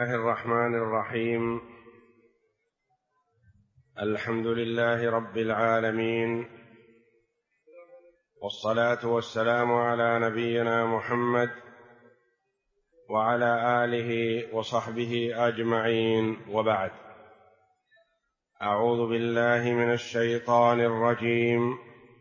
الله الرحمن الرحيم. الحمد لله رب العالمين، والصلاة والسلام على نبينا محمد وعلى آله وصحبه أجمعين، وبعد. أعوذ بالله من الشيطان الرجيم.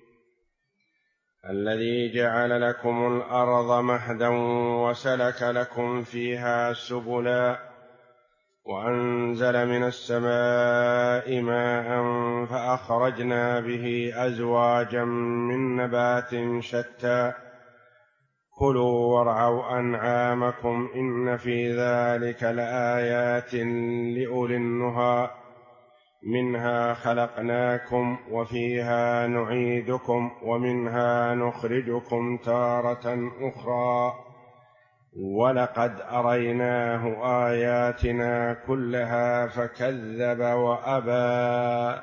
الذي جعل لكم الأرض مهدا وسلك لكم فيها سبلا وأنزل من السماء ماء فأخرجنا به أزواجا من نبات شتى كلوا وارعوا أنعامكم إن في ذلك لآيات لأولي النهى منها خلقناكم وفيها نعيدكم ومنها نخرجكم تارة أخرى ولقد أريناه آياتنا كلها فكذب وأبى.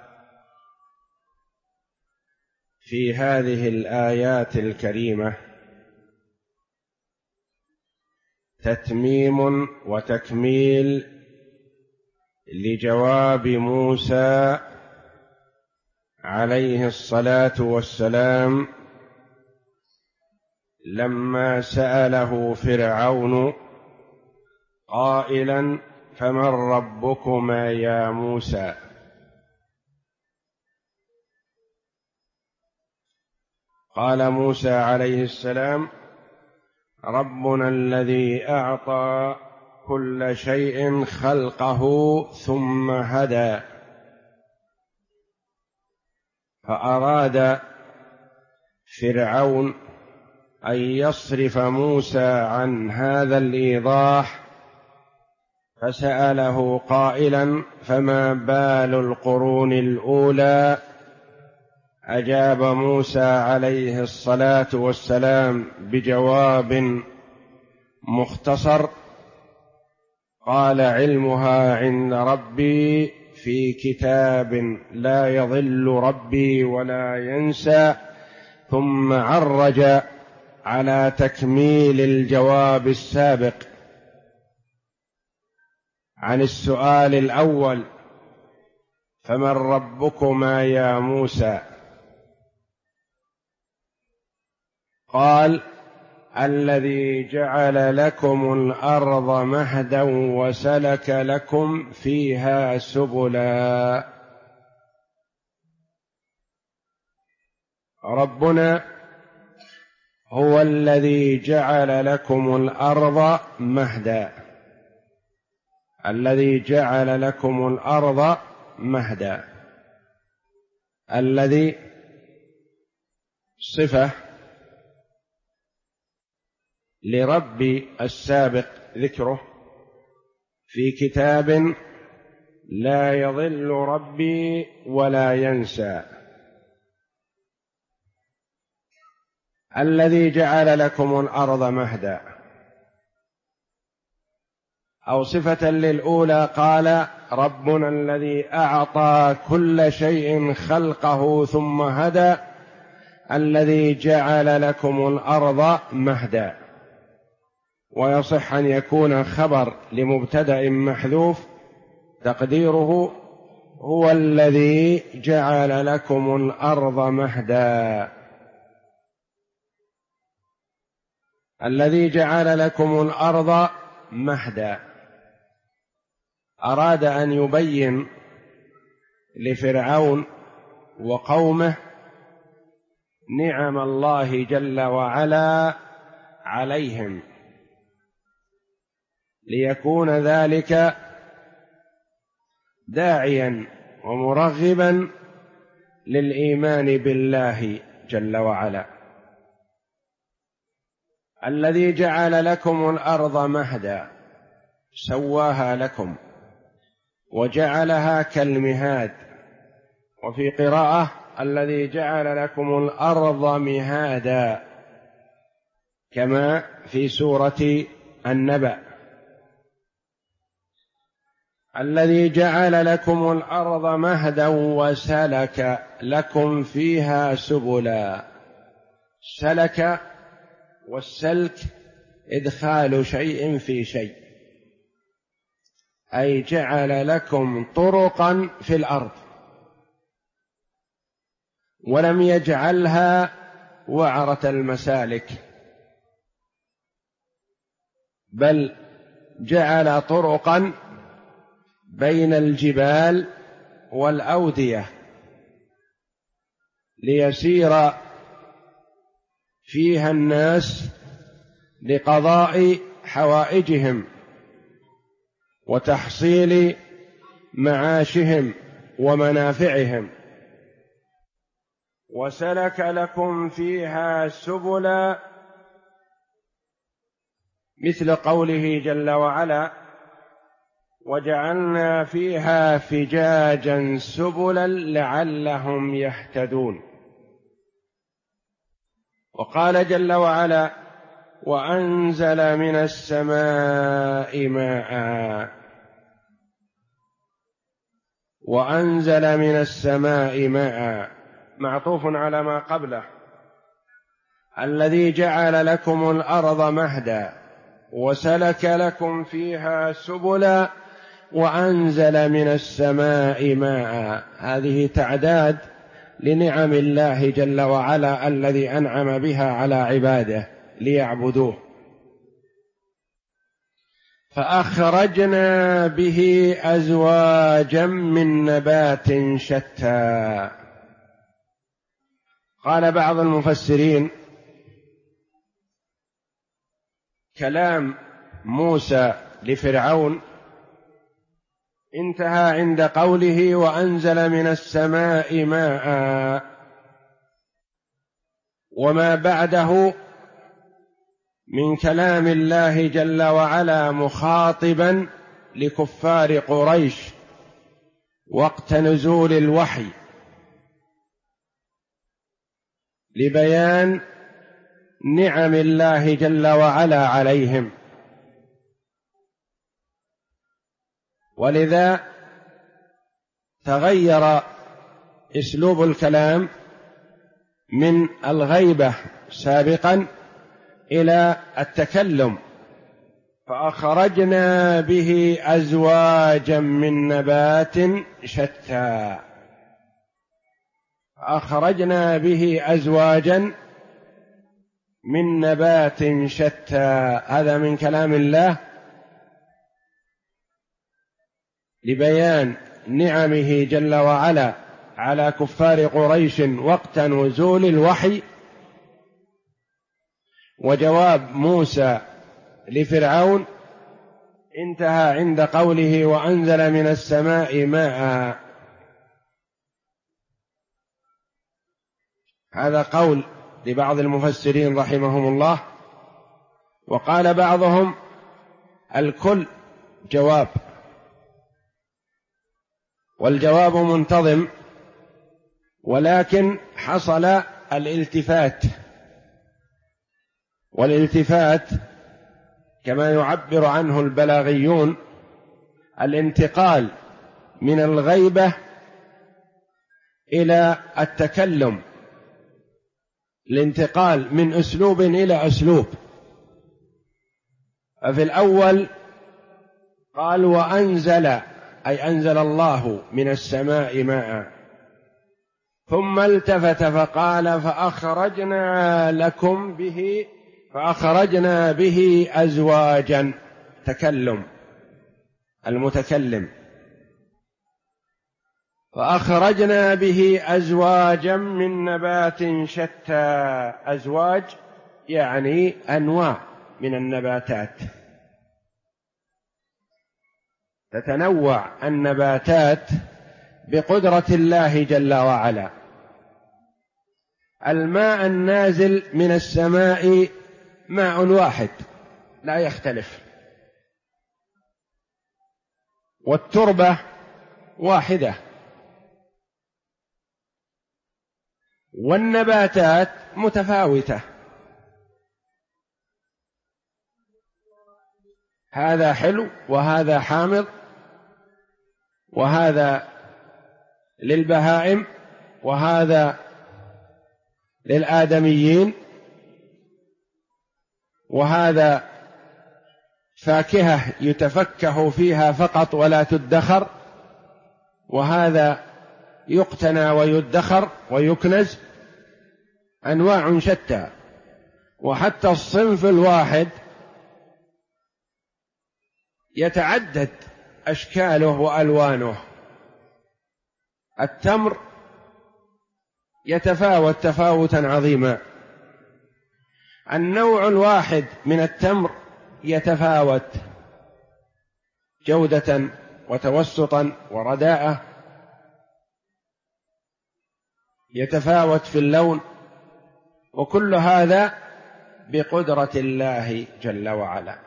في هذه الآيات الكريمة تتميم وتكميل لجواب موسى عليه الصلاة والسلام لما سأله فرعون قائلا: فمن ربكما يا موسى؟ قال موسى عليه السلام: ربنا الذي أعطى كل شيء خلقه ثم هدى. فأراد فرعون أن يصرف موسى عن هذا الإيضاح، فسأله قائلا: فما بال القرون الأولى؟ أجاب موسى عليه الصلاة والسلام بجواب مختصر، قال: علمها عند ربي في كتاب لا يضل ربي ولا ينسى. ثم عرج على تكميل الجواب السابق عن السؤال الأول: فمن ربكما يا موسى؟ قال: الذي جعل لكم الأرض مهدا وسلك لكم فيها سبلا. ربنا هو الذي جعل لكم الأرض مهدا، الذي جعل لكم الأرض مهدا. الذي صفة لرب السابق ذكره في كتاب لا يضل ربي ولا ينسى. الذي جعل لكم الأرض مهدا، أو صفة للأولى قال: ربنا الذي أعطى كل شيء خلقه ثم هدى، الذي جعل لكم الأرض مهدا. ويصح أن يكون خبر لمبتدأ محذوف تقديره: هو الذي جعل لكم الأرض مهدا. الذي جعل لكم الأرض مهدا أراد أن يبين لفرعون وقومه نعم الله جل وعلا عليهم، ليكون ذلك داعيا ومرغبا للإيمان بالله جل وعلا. الذي جعل لكم الأرض مهدا، سواها لكم وجعلها كالمهاد. وفي قراءة: الذي جعل لكم الأرض مهادا، كما في سورة النبأ: الذي جعل لكم الأرض مهدا وسلك لكم فيها سبلا. سلك، والسلك إدخال شيء في شيء، أي جعل لكم طرقا في الأرض، ولم يجعلها وعرة المسالك، بل جعل طرقا بين الجبال والأودية ليسير فيها الناس لقضاء حوائجهم وتحصيل معاشهم ومنافعهم. وسلك لكم فيها سبلا، مثل قوله جل وعلا: وجعلنا فيها فجاجا سبلا لعلهم يهتدون. وقال جل وعلا: وأنزل من السماء ماء. وأنزل من السماء ماء معطوف على ما قبله: الذي جعل لكم الأرض مهدا وسلك لكم فيها سبلا وأنزل من السماء ماء. هذه تعداد لنعم الله جل وعلا الذي أنعم بها على عباده ليعبدوه. فأخرجنا به أزواجا من نبات شتى. قال بعض المفسرين: كلام موسى لفرعون انتهى عند قوله: وأنزل من السماء ماء، وما بعده من كلام الله جل وعلا مخاطبا لكفار قريش وقت نزول الوحي لبيان نعم الله جل وعلا عليهم. ولذا تغير اسلوب الكلام من الغيبة سابقا إلى التكلم: فأخرجنا به أزواجا من نبات شتى. أخرجنا به أزواجا من نبات شتى، هذا من كلام الله لبيان نعمه جل وعلا على كفار قريش وقت نزول الوحي. وجواب موسى لفرعون انتهى عند قوله: وأنزل من السماء ماء. هذا قول لبعض المفسرين رحمهم الله. وقال بعضهم: الكل جواب، والجواب منتظم، ولكن حصل الالتفات، والالتفات كما يعبر عنه البلاغيون الانتقال من الغيبة إلى التكلم، الانتقال من أسلوب إلى أسلوب. ففي الأول قال: وأنزل، أي أنزل الله من السماء ماء، ثم التفت فقال: فأخرجنا لكم به، فأخرجنا به أزواجا، تكلم المتكلم، فأخرجنا به أزواجا من نبات شتى. أزواج يعني أنواع من النباتات، تتنوع النباتات بقدرة الله جل وعلا. الماء النازل من السماء ماء واحد لا يختلف، والتربة واحدة، والنباتات متفاوتة، هذا حلو وهذا حامض، وهذا للبهائم وهذا للآدميين، وهذا فاكهة يتفكه فيها فقط ولا تدخر، وهذا يقتنى ويدخر ويكنز، أنواع شتى. وحتى الصنف الواحد يتعدد أشكاله وألوانه. التمر يتفاوت تفاوتا عظيما، النوع الواحد من التمر يتفاوت جودة وتوسطا ورداءة، يتفاوت في اللون، وكل هذا بقدرة الله جل وعلا.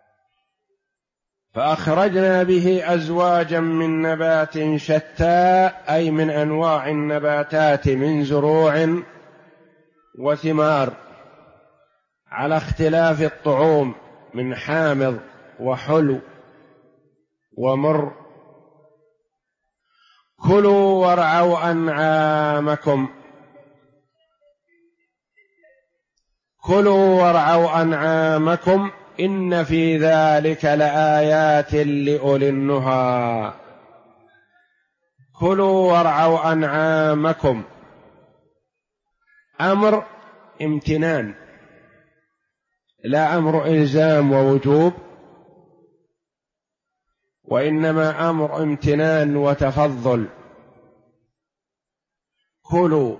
فأخرجنا به أزواجا من نبات شتى، أي من أنواع النباتات من زروع وثمار، على اختلاف الطعوم من حامض وحلو ومر. كلوا وارعوا أنعامكم، كلوا وارعوا أنعامكم إن في ذلك لآيات لأولي النهى. كلوا وارعوا أنعامكم، أمر امتنان لا أمر إلزام ووجوب، وإنما أمر امتنان وتفضل. كلوا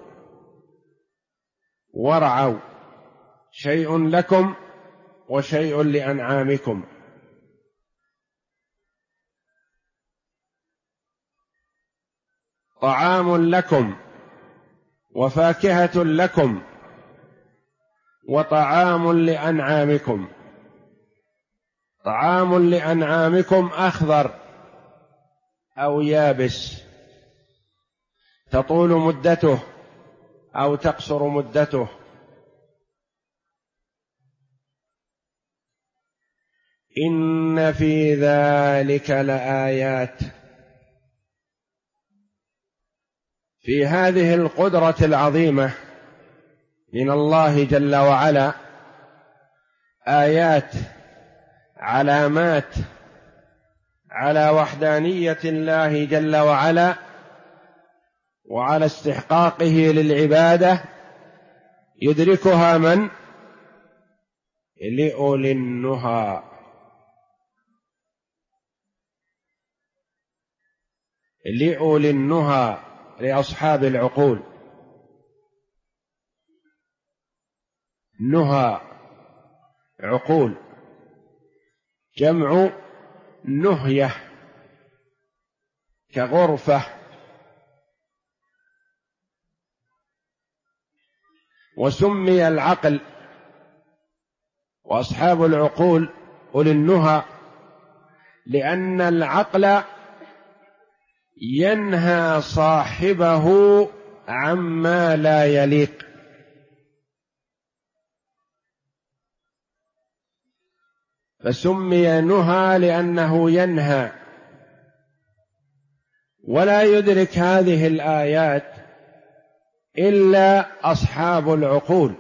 وارعوا، شيء لكم وشيء لأنعامكم. طعام لكم وفاكهة لكم وطعام لأنعامكم. طعام لأنعامكم أخضر أو يابس، تطول مدته أو تقصر مدته. إن في ذلك لآيات، في هذه القدرة العظيمة من الله جل وعلا آيات، علامات على وحدانية الله جل وعلا وعلى استحقاقه للعبادة، يدركها من؟ لأولي النهى. لأولي النهى، لأصحاب العقول. نهى عقول، جمع نهية كغرفة. وسمي العقل وأصحاب العقول أولي النهى لأن العقل ينهى صاحبه عما لا يليق. فسمي نهى لأنه ينهى، ولا يدرك هذه الآيات إلا أصحاب العقول.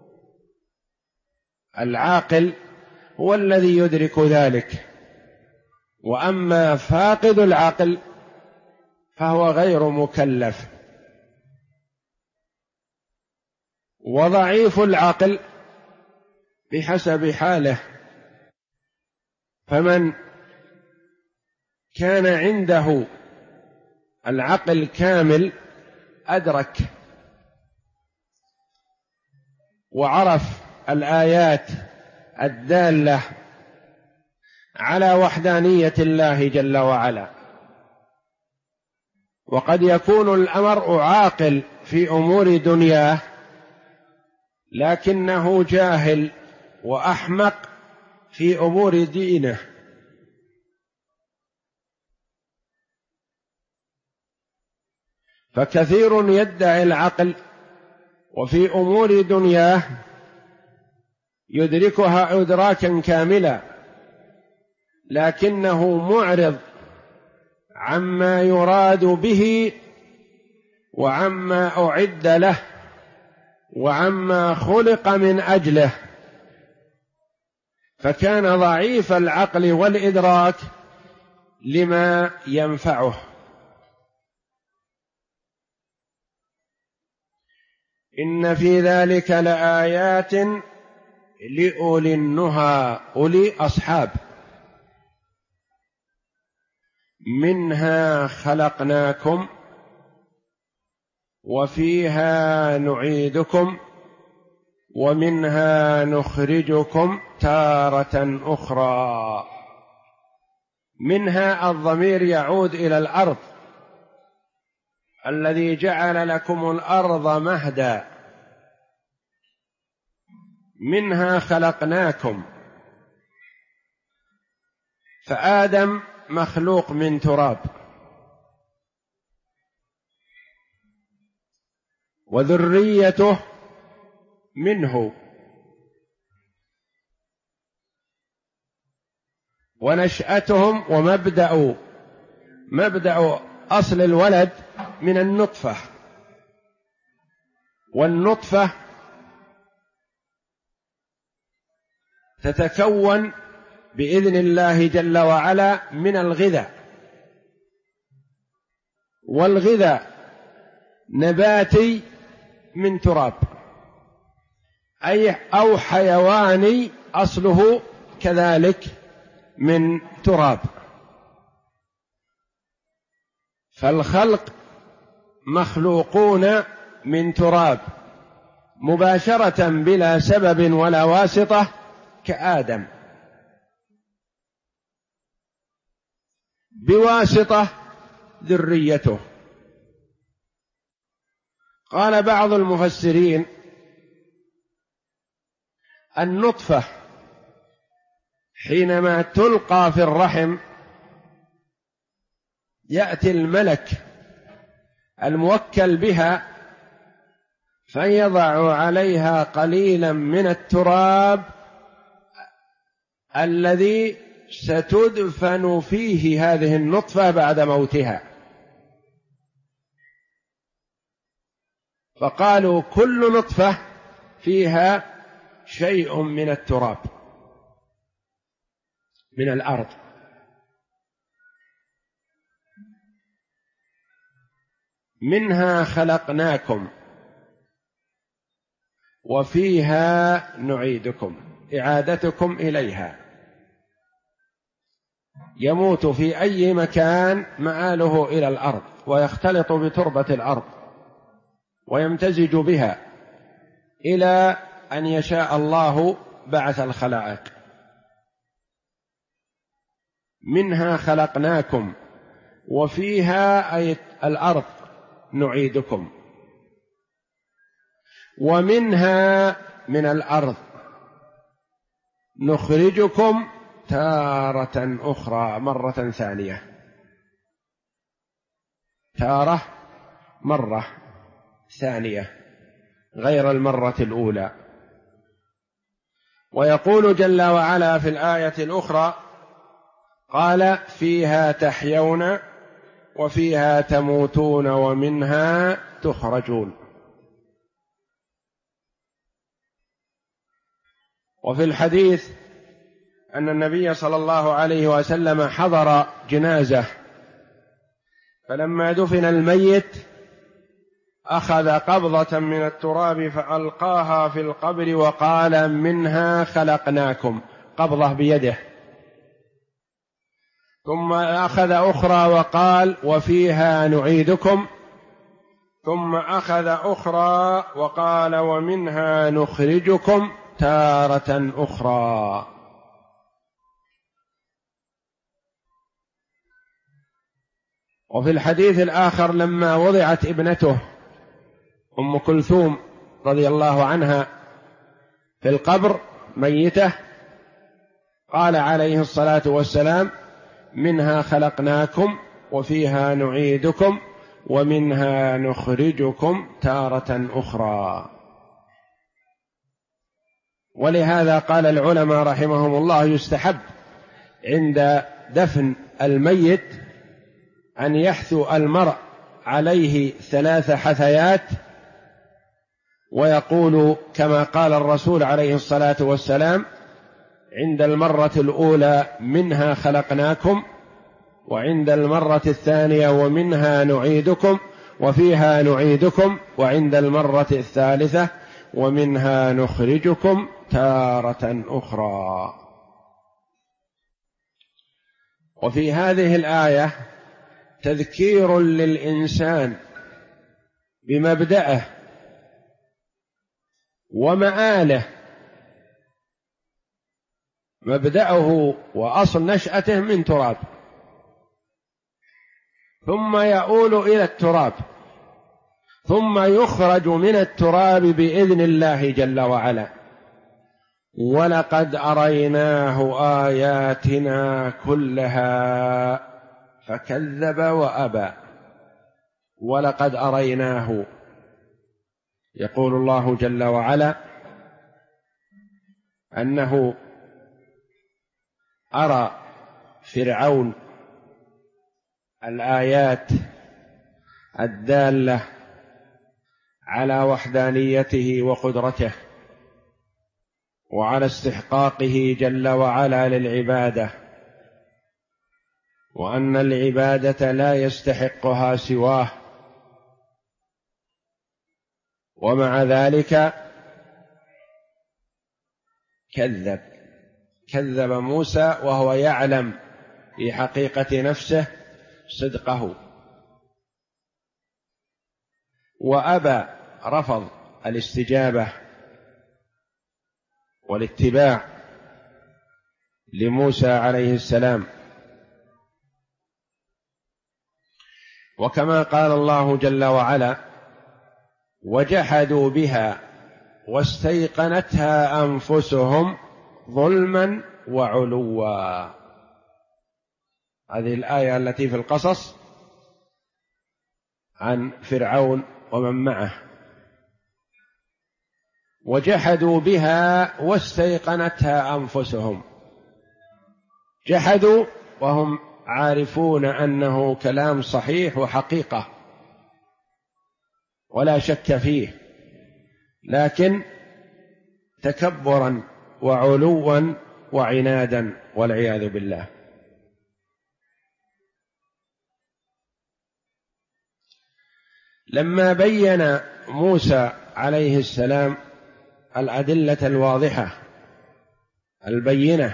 العاقل هو الذي يدرك ذلك، وأما فاقد العقل فهو غير مكلف. وضعيف العقل بحسب حاله، فمن كان عنده العقل كامل أدرك وعرف الآيات الدالة على وحدانية الله جل وعلا. وقد يكون المرء عاقل في أمور دنياه لكنه جاهل وأحمق في أمور دينه. فكثير يدعي العقل وفي أمور دنياه يدركها إدراكا كاملا، لكنه معرض عما يراد به وعما أعد له وعما خلق من أجله. فكان ضعيف العقل والإدراك لما ينفعه. إن في ذلك لآيات لأولي النهى، أولي أصحاب. منها خلقناكم وفيها نعيدكم ومنها نخرجكم تارة أخرى. منها الضمير يعود إلى الأرض، الذي جعل لكم الأرض مهدا. منها خلقناكم، فآدم مخلوق من تراب، وذريته منه، ونشأتهم ومبدأ أصل الولد من النطفة، والنطفة تتكون بإذن الله جل وعلا من الغذاء، والغذاء نباتي من تراب، أو حيواني أصله كذلك من تراب. فالخلق مخلوقون من تراب مباشرة بلا سبب ولا واسطة كآدم، بواسطة ذريته. قال بعض المفسرين: النطفة حينما تلقى في الرحم يأتي الملك الموكل بها فيضع عليها قليلا من التراب الذي ستدفن فيه هذه النطفة بعد موتها. فقالوا كل نطفة فيها شيء من التراب من الأرض. منها خلقناكم وفيها نعيدكم، إعادتكم إليها. يموت في أي مكان مآله إلى الأرض، ويختلط بتربة الأرض ويمتزج بها إلى أن يشاء الله بعث الخلائق. منها خلقناكم وفيها أي الأرض نعيدكم، ومنها من الأرض نخرجكم تارة أخرى، مرة ثانية. تارة مرة ثانية غير المرة الأولى. ويقول جل وعلا في الآية الأخرى: قال فيها تحيون وفيها تموتون ومنها تخرجون. وفي الحديث أن النبي صلى الله عليه وسلم حضر جنازة، فلما دفن الميت أخذ قبضة من التراب فألقاها في القبر وقال: منها خلقناكم، قبضة بيده. ثم أخذ أخرى وقال: وفيها نعيدكم. ثم أخذ أخرى وقال: ومنها نخرجكم تارة أخرى. وفي الحديث الآخر لما وضعت ابنته أم كلثوم رضي الله عنها في القبر ميتة، قال عليه الصلاة والسلام: منها خلقناكم وفيها نعيدكم ومنها نخرجكم تارة أخرى. ولهذا قال العلماء رحمهم الله: يستحب عند دفن الميت أن يحثو المرء عليه 3 حثيات، ويقول كما قال الرسول عليه الصلاة والسلام عند المرة الأولى منها خلقناكم، وعند المرة الثانية ومنها نعيدكم وفيها نعيدكم، وعند المرة الثالثة ومنها نخرجكم تارة أخرى. وفي هذه الآية تذكير للإنسان بمبدأه ومآله، مبدأه وأصل نشأته من تراب، ثم يؤول إلى التراب، ثم يخرج من التراب بإذن الله جل وعلا. ولقد أريناه آياتنا كلها فكذب وأبى. ولقد أريناه، يقول الله جل وعلا أنه أرى فرعون الآيات الدالة على وحدانيته وقدرته وعلى استحقاقه جل وعلا للعبادة، وأن العبادة لا يستحقها سواه. ومع ذلك كذب موسى وهو يعلم في حقيقة نفسه صدقه، وأبى، رفض الاستجابة والاتباع لموسى عليه السلام. وكما قال الله جل وعلا: وجحدوا بها واستيقنتها أنفسهم ظلما وعلوا. هذه الآية التي في القصص عن فرعون ومن معه. وجحدوا بها واستيقنتها أنفسهم، جحدوا وهم عارفون أنه كلام صحيح وحقيقة ولا شك فيه، لكن تكبرا وعلوا وعنادا والعياذ بالله. لما بين موسى عليه السلام الأدلة الواضحة البينة،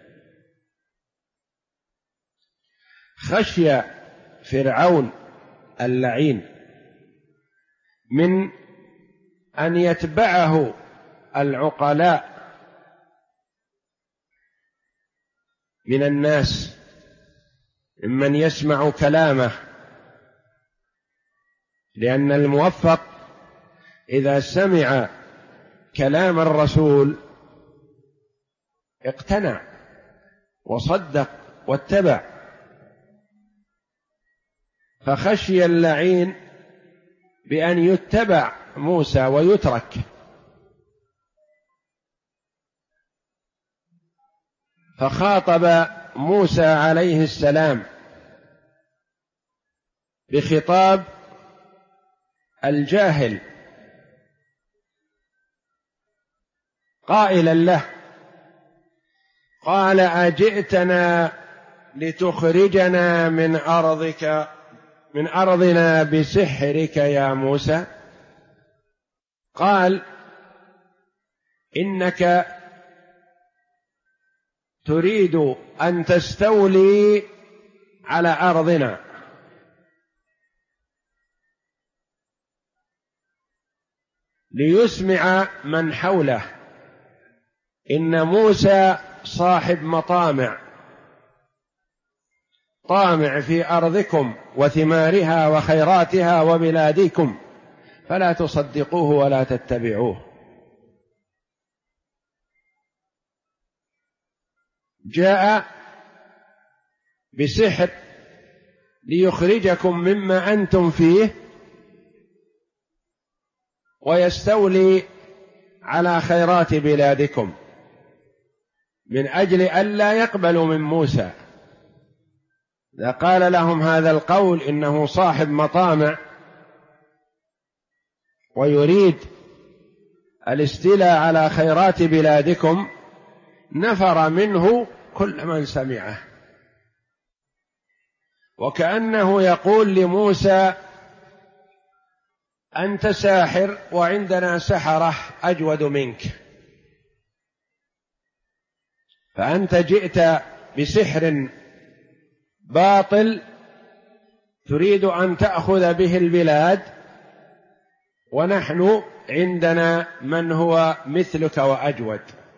خشي فرعون اللعين من أن يتبعه العقلاء من الناس ممن يسمع كلامه، لأن الموفق إذا سمع كلام الرسول اقتنع وصدق واتبع. فخشي اللعين بأن يتبع موسى ويترك، فخاطب موسى عليه السلام بخطاب الجاهل قائلا له، قال: أجئتنا لتخرجنا من أرضنا بسحرك يا موسى؟ قال: إنك تريد أن تستولي على أرضنا، ليسمع من حوله إن موسى صاحب مطامع، طامع في أرضكم وثمارها وخيراتها وبلادكم، فلا تصدقوه ولا تتبعوه. جاء بسحر ليخرجكم مما أنتم فيه ويستولي على خيرات بلادكم، من أجل ألا يقبلوا من موسى. إذا قال لهم هذا القول إنه صاحب مطامع ويريد الاستيلاء على خيرات بلادكم، نفر منه كل من سمعه، وكأنه يقول لموسى: أنت ساحر وعندنا سحرة أجود منك، فأنت جئت بسحر باطل تريد أن تأخذ به البلاد، ونحن عندنا من هو مثلك وأجود.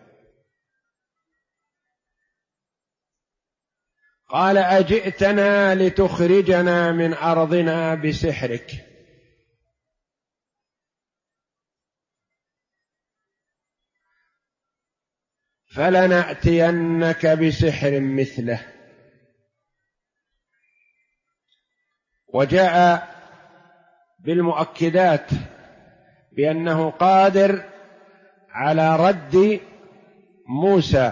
قال: أجئتنا لتخرجنا من أرضنا بسحرك، فلنأتينك بسحر مثله. وجاء بالمؤكدات بأنه قادر على رد موسى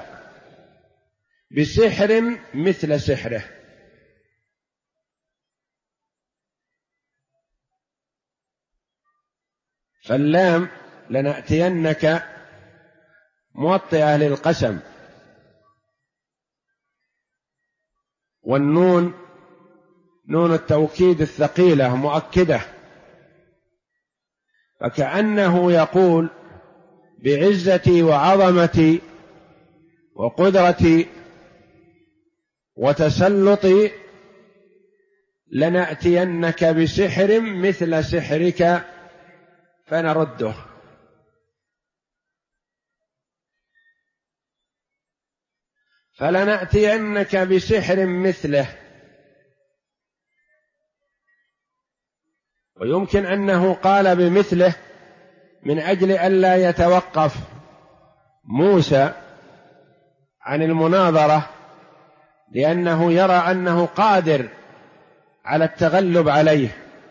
بسحر مثل سحره. فاللام لنأتينك موطئة للقسم، والنون نون التوكيد الثقيلة مؤكدة، فكأنه يقول: بعزتي وعظمتي وقدرتي وتسلطي لنأتينك بسحر مثل سحرك فنرده. فلنأتينك بسحر مثله. ويمكن أنه قال بمثله من أجل ألا يتوقف موسى عن المناظرة، لأنه يرى أنه قادر على التغلب عليه،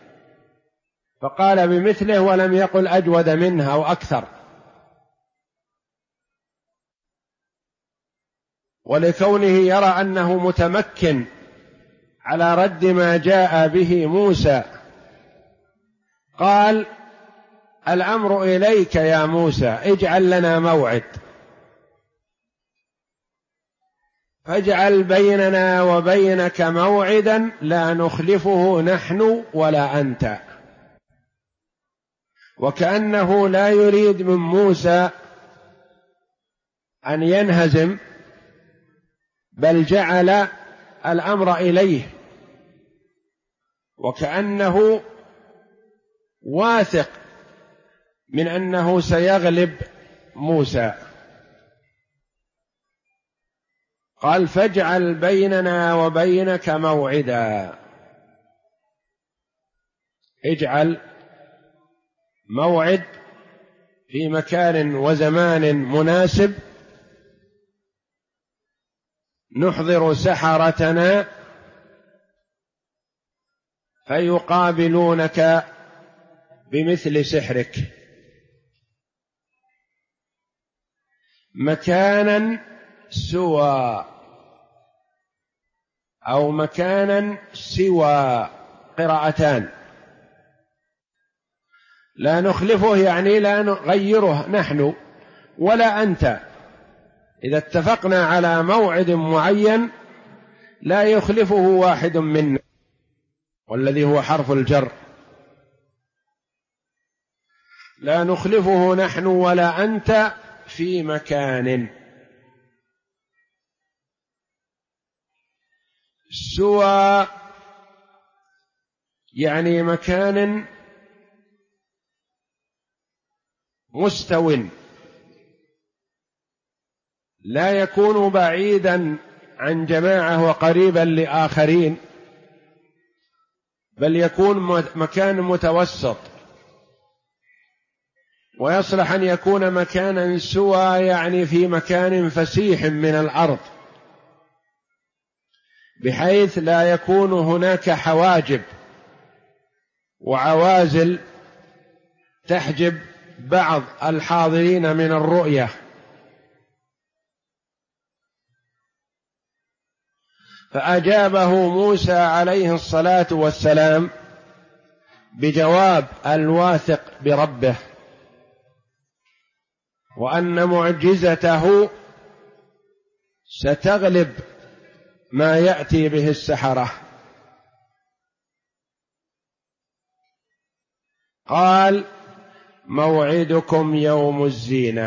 فقال بمثله ولم يقل أجود منه أو أكثر. ولكونه يرى أنه متمكن على رد ما جاء به موسى، قال: الأمر إليك يا موسى، اجعل لنا موعد، فاجعل بيننا وبينك موعدا لا نخلفه نحن ولا أنت. وكأنه لا يريد من موسى أن ينهزم، بل جعل الأمر إليه، وكأنه واثق من أنه سيغلب موسى. قال: فاجعل بيننا وبينك موعدا، اجعل موعد في مكان وزمان مناسب، نحضر سحرتنا فيقابلونك بمثل سحرك، مكانا سوى أو مكانا سوى، قراءتان. لا نخلفه يعني لا نغيره نحن ولا أنت، إذا اتفقنا على موعد معين لا يخلفه واحد منا، والذي هو حرف الجر، لا نخلفه نحن ولا أنت في مكان سوى، يعني مكان مستو، لا يكون بعيدا عن جماعة وقريبا لآخرين، بل يكون مكان متوسط. ويصلح أن يكون مكانا سوى يعني في مكان فسيح من الأرض، بحيث لا يكون هناك حواجب وعوازل تحجب بعض الحاضرين من الرؤية. فأجابه موسى عليه الصلاة والسلام بجواب الواثق بربه، وأن معجزته ستغلب ما يأتي به السحرة. قال موعدكم يوم الزينة.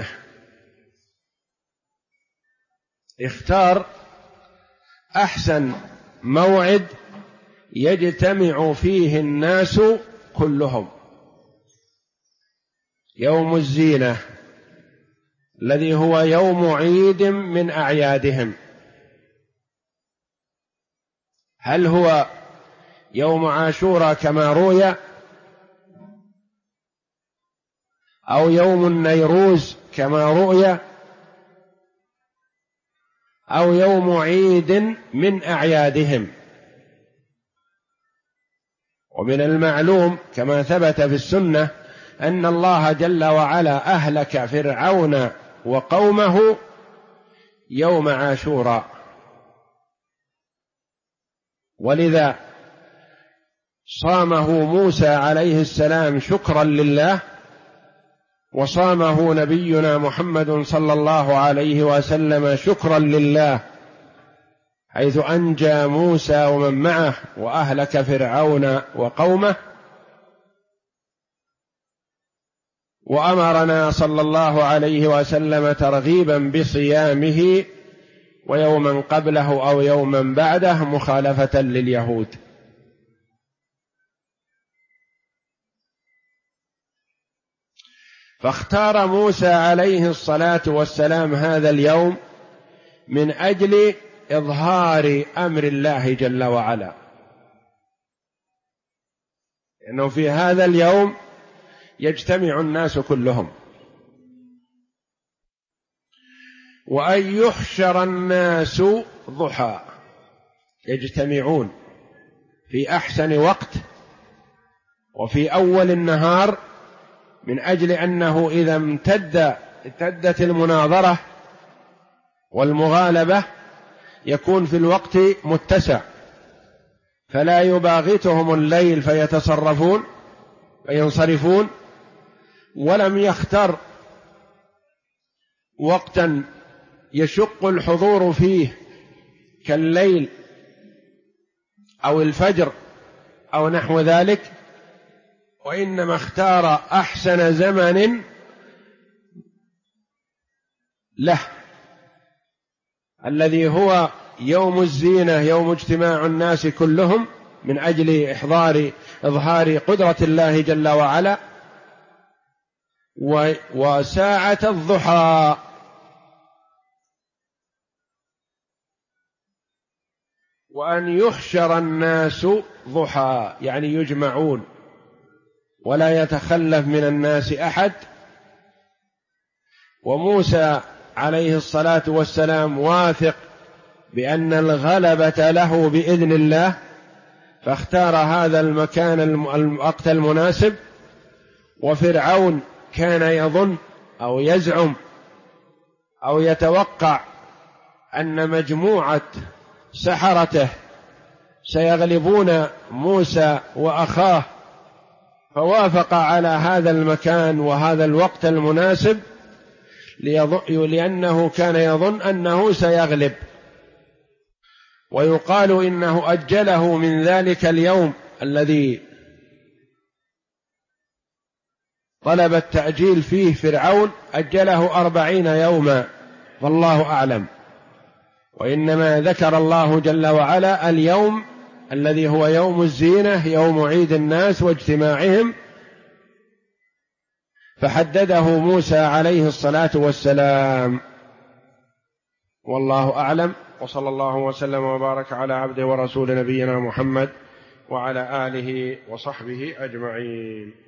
اختار أحسن موعد يجتمع فيه الناس كلهم، يوم الزينة الذي هو يوم عيد من أعيادهم. هل هو يوم عاشوراء كما روي، أو يوم النيروز كما رؤي، أو يوم عيد من أعيادهم؟ ومن المعلوم كما ثبت في السنة أن الله جل وعلا أهلك فرعون وقومه يوم عاشوراء، ولذا صامه موسى عليه السلام شكرا لله، وصامه نبينا محمد صلى الله عليه وسلم شكرا لله، حيث أنجى موسى ومن معه وأهلك فرعون وقومه. وأمرنا صلى الله عليه وسلم ترغيبا بصيامه ويوما قبله أو يوما بعده مخالفة لليهود. فاختار موسى عليه الصلاة والسلام هذا اليوم من أجل إظهار أمر الله جل وعلا، لأنه في هذا اليوم يجتمع الناس كلهم. وأن يحشر الناس ضحى، يجتمعون في أحسن وقت وفي أول النهار، من أجل أنه إذا امتدت المناظرة والمغالبة يكون في الوقت متسع، فلا يباغتهم الليل فيتصرفون فينصرفون. ولم يختر وقتا يشق الحضور فيه كالليل أو الفجر أو نحو ذلك، وإنما اختار أحسن زمن له الذي هو يوم الزينة، يوم اجتماع الناس كلهم، من أجل إظهار قدرة الله جل وعلا. وساعة الضحى، وأن يحشر الناس ضحى يعني يجمعون ولا يتخلف من الناس أحد. وموسى عليه الصلاة والسلام واثق بأن الغلبة له بإذن الله، فاختار هذا المكان الوقت المناسب. وفرعون كان يظن أو يزعم أو يتوقع أن مجموعة سحرته سيغلبون موسى وأخاه، فوافق على هذا المكان وهذا الوقت المناسب لأنه كان يظن أنه سيغلب. ويقال إنه أجله من ذلك اليوم الذي طلب التأجيل فيه فرعون، أجله 40 يوما، والله أعلم. وإنما ذكر الله جل وعلا اليوم الذي هو يوم الزينة، يوم عيد الناس واجتماعهم، فحدده موسى عليه الصلاة والسلام، والله أعلم. وصلى الله وسلم وبارك على عبده ورسول نبينا محمد وعلى آله وصحبه أجمعين.